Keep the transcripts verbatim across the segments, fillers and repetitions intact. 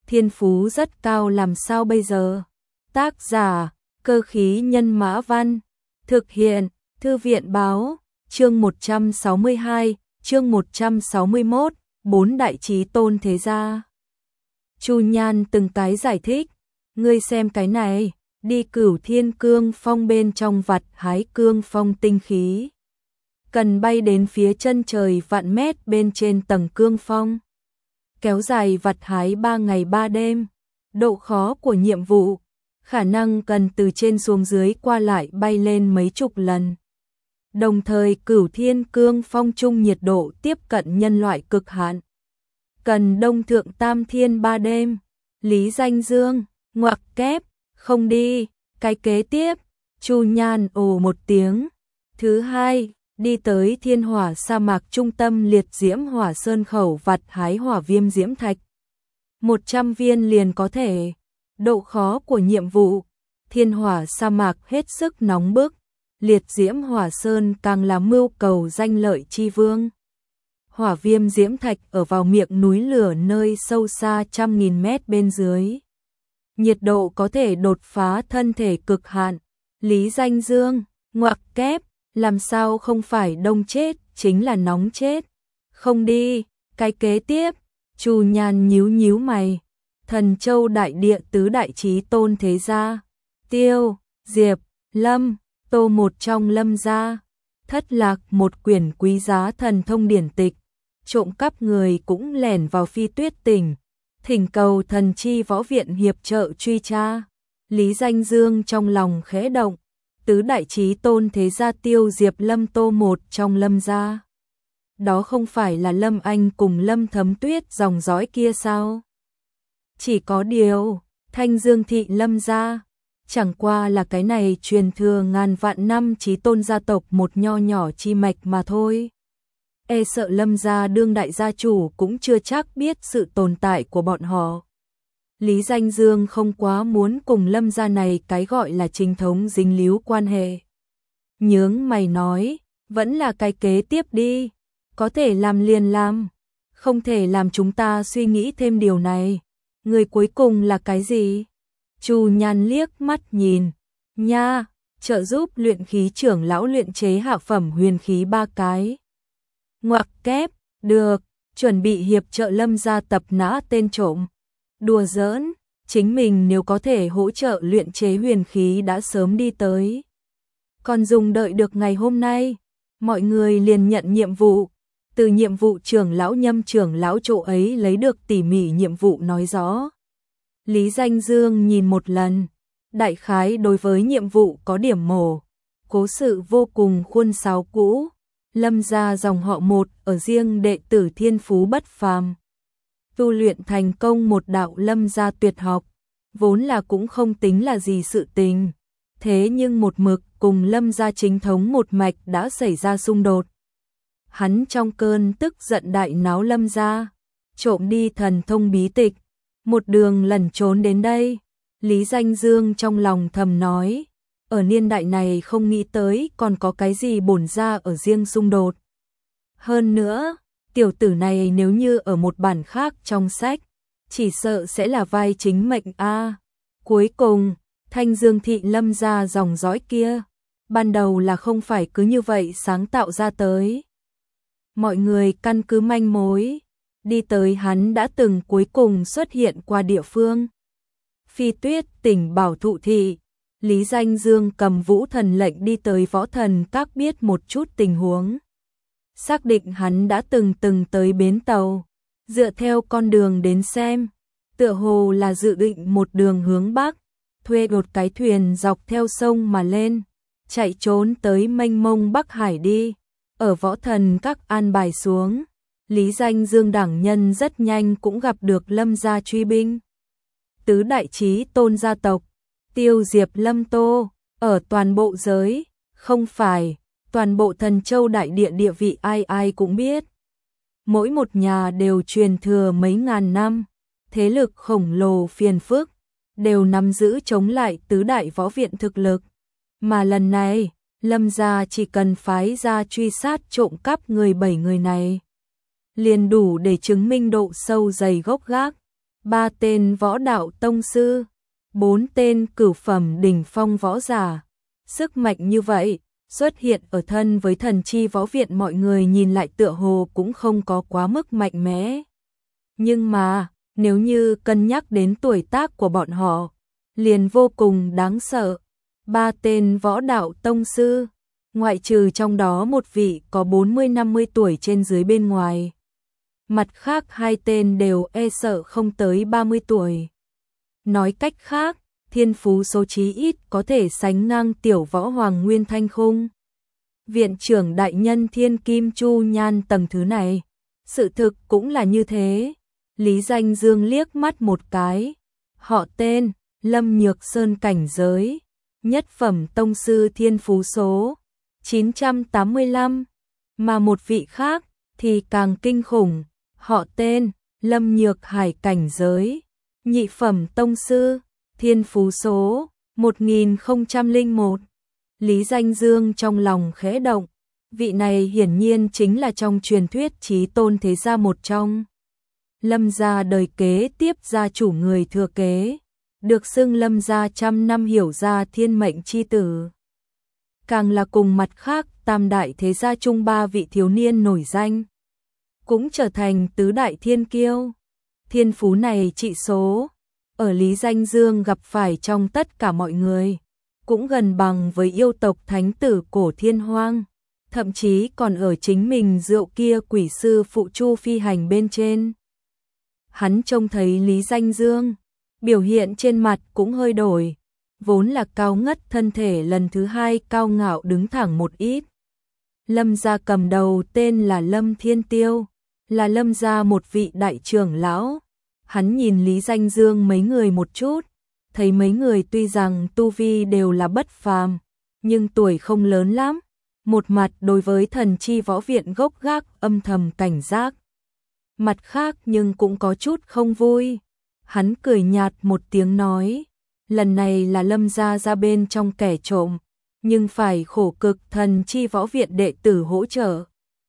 thiên phú rất cao làm sao bây giờ? Tác giả, Cơ khí nhân mã văn, thực hiện, Thư viện báo, chương một trăm sáu mươi hai, chương một trăm sáu mươi mốt, bốn đại chí tôn thế gia. Chu Nhan từng cái giải thích, ngươi xem cái này, đi Cửu Thiên Cương Phong bên trong vặt hái cương phong tinh khí. Cần bay đến phía chân trời vạn mét bên trên tầng cương phong. Kéo dài vặt hái ba ngày ba đêm. Độ khó của nhiệm vụ, khả năng cần từ trên xuống dưới qua lại bay lên mấy chục lần. Đồng thời Cửu Thiên Cương Phong chung nhiệt độ tiếp cận nhân loại cực hạn. Cần đông thượng tam thiên ba đêm. Lý Danh Dương, ngoặc kép, không đi, cái kế tiếp, Chu Nhan ồ một tiếng. Thứ hai, đi tới thiên hỏa sa mạc trung tâm liệt diễm hỏa sơn khẩu vặt hái hỏa viêm diễm thạch. một trăm viên liền có thể. Độ khó của nhiệm vụ, thiên hỏa sa mạc hết sức nóng bức, liệt diễm hỏa sơn càng là mưu cầu danh lợi chi vương. Hỏa viêm diễm thạch ở vào miệng núi lửa nơi sâu xa trăm nghìn mét bên dưới. Nhiệt độ có thể đột phá thân thể cực hạn. Lý Danh Dương, ngoặc kép, làm sao không phải đông chết, chính là nóng chết. Không đi, cái kế tiếp, Chu Nhan nhíu nhíu mày. Thần Châu đại địa tứ đại chí tôn thế gia, Tiêu, Diệp, Lâm, Tô một trong Lâm gia, thất lạc một quyển quý giá thần thông điển tịch, trộm cắp người cũng lẻn vào Phi Tuyết tỉnh, thỉnh cầu thần chi võ viện hiệp trợ truy tra. Lý Danh Dương trong lòng khẽ động, tứ đại chí tôn thế gia Tiêu, Diệp, Lâm, Tô một trong Lâm gia. Đó không phải là Lâm Anh cùng Lâm Thấm Tuyết dòng dõi kia sao? Chỉ có điều, Thanh Dương thị Lâm gia, chẳng qua là cái này truyền thừa ngàn vạn năm chí tôn gia tộc một nho nhỏ chi mạch mà thôi. E sợ Lâm gia đương đại gia chủ cũng chưa chắc biết sự tồn tại của bọn họ. Lý Danh Dương không quá muốn cùng Lâm gia này cái gọi là chính thống dính líu quan hệ. Nhướng mày nói, vẫn là cái kế tiếp đi, có thể làm liền làm, không thể làm chúng ta suy nghĩ thêm điều này. Người cuối cùng là cái gì? Chu Nhan liếc mắt nhìn, nha, trợ giúp luyện khí trưởng lão luyện chế hạ phẩm huyền khí ba cái. Ngoặc kép, được, chuẩn bị hiệp trợ Lâm gia tập nã tên trộm. Đùa giỡn, chính mình nếu có thể hỗ trợ luyện chế huyền khí đã sớm đi tới. Còn dùng đợi được ngày hôm nay, mọi người liền nhận nhiệm vụ. Từ nhiệm vụ trưởng lão Nhâm trưởng lão chỗ ấy lấy được tỉ mỉ nhiệm vụ nói rõ. Lý Danh Dương nhìn một lần, đại khái đối với nhiệm vụ có điểm mổ. Cố sự vô cùng khuôn sáo cũ. Lâm gia dòng họ một ở riêng đệ tử thiên phú bất phàm. Tu luyện thành công một đạo Lâm gia tuyệt học, vốn là cũng không tính là gì sự tình. Thế nhưng một mực cùng Lâm gia chính thống một mạch đã xảy ra xung đột. Hắn trong cơn tức giận đại náo Lâm gia, trộm đi thần thông bí tịch, một đường lẩn trốn đến đây. Lý Danh Dương trong lòng thầm nói, ở niên đại này không nghĩ tới còn có cái gì bổn ra ở riêng xung đột. Hơn nữa, tiểu tử này nếu như ở một bản khác trong sách, chỉ sợ sẽ là vai chính mệnh a. Cuối cùng, Thanh Dương thị Lâm gia dòng dõi kia, ban đầu là không phải cứ như vậy sáng tạo ra tới. Mọi người căn cứ manh mối, đi tới hắn đã từng cuối cùng xuất hiện qua địa phương. Phi Tuyết tỉnh Bảo Thụ thị, Lý Danh Dương cầm vũ thần lệnh đi tới võ thần các biết một chút tình huống. Xác định hắn đã từng từng tới bến tàu, dựa theo con đường đến xem, tựa hồ là dự định một đường hướng Bắc, thuê một cái thuyền dọc theo sông mà lên, chạy trốn tới mênh mông Bắc Hải đi. Ở võ thần các an bài xuống, Lý Danh Dương đẳng nhân rất nhanh cũng gặp được Lâm gia truy binh. Tứ đại chí tôn gia tộc, Tiêu, Diệp, Lâm, Tô, ở toàn bộ giới, không phải, toàn bộ Thần Châu đại địa địa vị ai ai cũng biết. Mỗi một nhà đều truyền thừa mấy ngàn năm, thế lực khổng lồ phiền phức, đều nắm giữ chống lại tứ đại võ viện thực lực. Mà lần này, Lâm gia chỉ cần phái ra truy sát trộm cắp người bảy người này, liền đủ để chứng minh độ sâu dày gốc gác. ba tên võ đạo tông sư, bốn tên cửu phẩm đỉnh phong võ giả. Sức mạnh như vậy, xuất hiện ở thân với thần chi võ viện mọi người nhìn lại tựa hồ cũng không có quá mức mạnh mẽ. Nhưng mà, nếu như cân nhắc đến tuổi tác của bọn họ, liền vô cùng đáng sợ. Ba tên võ đạo tông sư, ngoại trừ trong đó một vị có bốn mươi năm mươi tuổi trên dưới bên ngoài. Mặt khác hai tên đều e sợ không tới ba mươi tuổi. Nói cách khác, thiên phú số chí ít có thể sánh ngang tiểu võ hoàng Nguyên Thanh Khung. Viện trưởng đại nhân Thiên Kim Chu Nhan tầng thứ này, sự thực cũng là như thế. Lý Danh Dương liếc mắt một cái, họ tên, Lâm Nhược Sơn cảnh giới, nhất phẩm tông sư thiên phú số chín trăm tám mươi lăm, mà một vị khác thì càng kinh khủng, họ tên, Lâm Nhược Hải cảnh giới, nhị phẩm tông sư, thiên phú số một nghìn không trăm lẻ một. Lý Danh Dương trong lòng khẽ động, vị này hiển nhiên chính là trong truyền thuyết chí tôn thế gia một trong. Lâm gia đời kế tiếp gia chủ người thừa kế, được xưng Lâm gia trăm năm hiểu ra thiên mệnh chi tử. Càng là cùng mặt khác tam đại thế gia chung ba vị thiếu niên nổi danh, cũng trở thành tứ đại thiên kiêu. Thiên phú này trị số, ở Lý Danh Dương gặp phải trong tất cả mọi người, cũng gần bằng với yêu tộc thánh tử cổ thiên hoang, thậm chí còn ở chính mình rượu kia quỷ sư phụ Chu Phi Hành bên trên. Hắn trông thấy Lý Danh Dương, biểu hiện trên mặt cũng hơi đổi, vốn là cao ngất thân thể lần thứ hai cao ngạo đứng thẳng một ít. Lâm gia cầm đầu tên là Lâm Thiên Tiêu, là Lâm gia một vị đại trưởng lão. Hắn nhìn Lý Danh Dương mấy người một chút, thấy mấy người tuy rằng tu vi đều là bất phàm, nhưng tuổi không lớn lắm, một mặt đối với thần chi võ viện gốc gác âm thầm cảnh giác. Mặt khác nhưng cũng có chút không vui. Hắn cười nhạt một tiếng nói, lần này là Lâm gia ra bên trong kẻ trộm, nhưng phải khổ cực thần chi võ viện đệ tử hỗ trợ.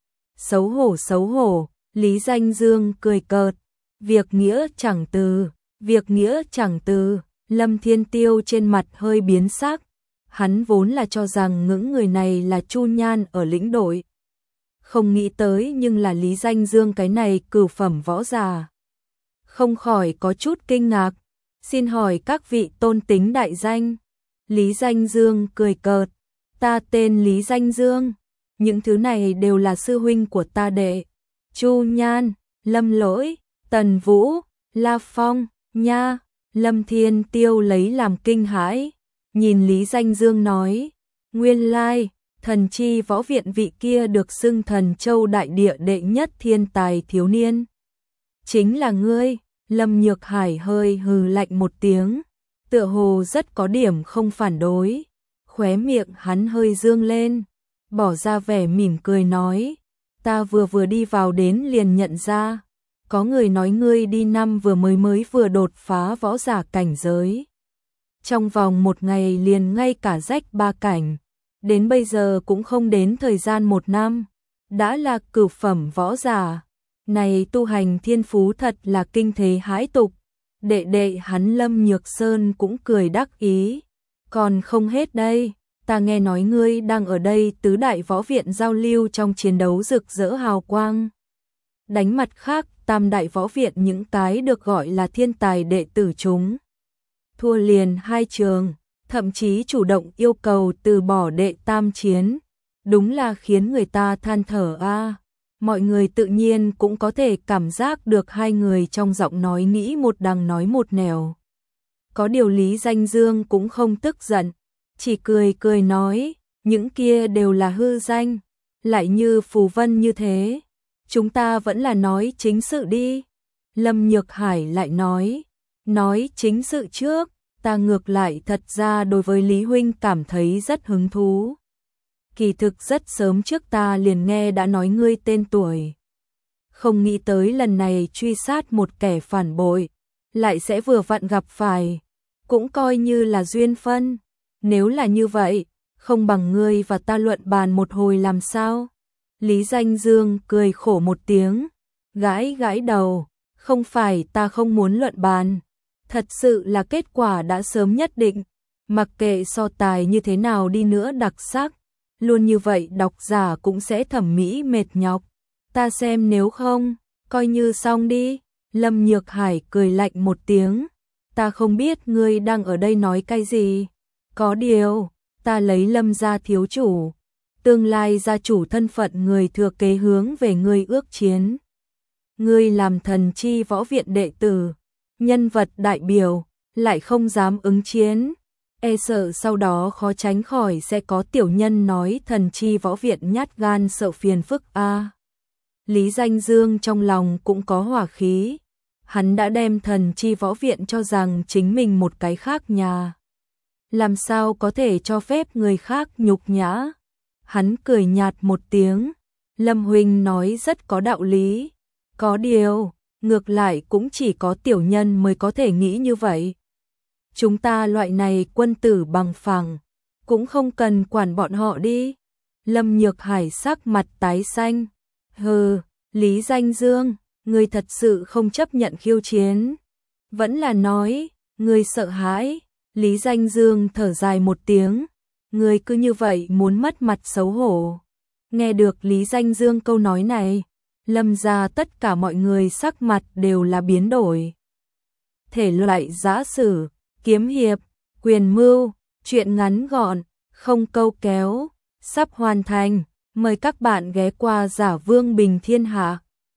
Xấu hổ xấu hổ, Lý Danh Dương cười cợt, việc nghĩa chẳng từ, việc nghĩa chẳng từ. Lâm Thiên Tiêu trên mặt hơi biến sắc, hắn vốn là cho rằng những người này là Chu Nhan ở lĩnh đội. Không nghĩ tới nhưng là Lý Danh Dương cái này cửu phẩm võ giả. Không khỏi có chút kinh ngạc, xin hỏi các vị tôn tính đại danh. Lý Danh Dương cười cợt, ta tên Lý Danh Dương, những thứ này đều là sư huynh của ta đệ. Chu Nhan, Lâm Lỗi, Tần Vũ, La Phong, nha. Lâm Thiên Tiêu lấy làm kinh hãi, nhìn Lý Danh Dương nói, nguyên lai, thần chi võ viện vị kia được xưng thần châu đại địa đệ nhất thiên tài thiếu niên. Chính là ngươi. Lâm Nhược Hải hơi hừ lạnh một tiếng, tựa hồ rất có điểm không phản đối, khóe miệng hắn hơi dương lên, bỏ ra vẻ mỉm cười nói, ta vừa vừa đi vào đến liền nhận ra, có người nói ngươi đi năm vừa mới mới vừa đột phá võ giả cảnh giới. Trong vòng một ngày liền ngay cả rách ba cảnh, đến bây giờ cũng không đến thời gian một năm, đã là cửu phẩm võ giả. Này tu hành thiên phú thật là kinh thế hãi tục. Đệ đệ hắn Lâm Nhược Sơn cũng cười đắc ý. Còn không hết đây, ta nghe nói ngươi đang ở đây tứ đại võ viện giao lưu trong chiến đấu rực rỡ hào quang. Đánh mặt khác, tam đại võ viện những cái được gọi là thiên tài đệ tử chúng. Thua liền hai trường, thậm chí chủ động yêu cầu từ bỏ đệ tam chiến. Đúng là khiến người ta than thở a. À. Mọi người tự nhiên cũng có thể cảm giác được hai người trong giọng nói nghĩ một đằng nói một nẻo. Có điều Lý Danh Dương cũng không tức giận, chỉ cười cười nói, những kia đều là hư danh, lại như phù vân như thế. Chúng ta vẫn là nói chính sự đi. Lâm Nhược Hải lại nói, nói chính sự trước, ta ngược lại thật ra đối với Lý Huynh cảm thấy rất hứng thú. Kỳ thực rất sớm trước ta liền nghe đã nói ngươi tên tuổi. Không nghĩ tới lần này truy sát một kẻ phản bội, lại sẽ vừa vặn gặp phải, cũng coi như là duyên phân. Nếu là như vậy, không bằng ngươi và ta luận bàn một hồi làm sao? Lý Danh Dương cười khổ một tiếng, gãi gãi đầu, Không phải ta không muốn luận bàn, thật sự là kết quả đã sớm nhất định, mặc kệ so tài như thế nào đi nữa đặc sắc, luôn như vậy độc giả cũng sẽ thẩm mỹ mệt nhọc. Ta xem nếu không, coi như xong đi. Lâm Nhược Hải cười lạnh một tiếng, ta không biết ngươi đang ở đây nói cái gì. Có điều, ta lấy Lâm gia thiếu chủ, tương lai gia chủ thân phận người thừa kế hướng về ngươi ước chiến. Ngươi làm thần chi võ viện đệ tử, nhân vật đại biểu, lại không dám ứng chiến. E sợ sau đó khó tránh khỏi sẽ có tiểu nhân nói thần chi võ viện nhát gan sợ phiền phức a. À, Lý Danh Dương trong lòng cũng có hỏa khí. Hắn đã đem thần chi võ viện cho rằng chính mình một cái khác nhà. Làm sao có thể cho phép người khác nhục nhã? Hắn cười nhạt một tiếng. Lâm huynh nói rất có đạo lý. Có điều, ngược lại cũng chỉ có tiểu nhân mới có thể nghĩ như vậy. Chúng ta loại này quân tử bằng phẳng, cũng không cần quản bọn họ đi. Lâm Nhược Hải sắc mặt tái xanh. Hừ, Lý Danh Dương, ngươi thật sự không chấp nhận khiêu chiến. Vẫn là nói, ngươi sợ hãi. Lý Danh Dương thở dài một tiếng. Ngươi cứ như vậy muốn mất mặt xấu hổ. Nghe được Lý Danh Dương câu nói này, Lâm gia tất cả mọi người sắc mặt đều là biến đổi. Thể loại giã sử, kiếm hiệp, quyền mưu, truyện ngắn gọn, không câu kéo, sắp hoàn thành. Mời các bạn ghé qua Giả Vương Bình Thiên Hạ.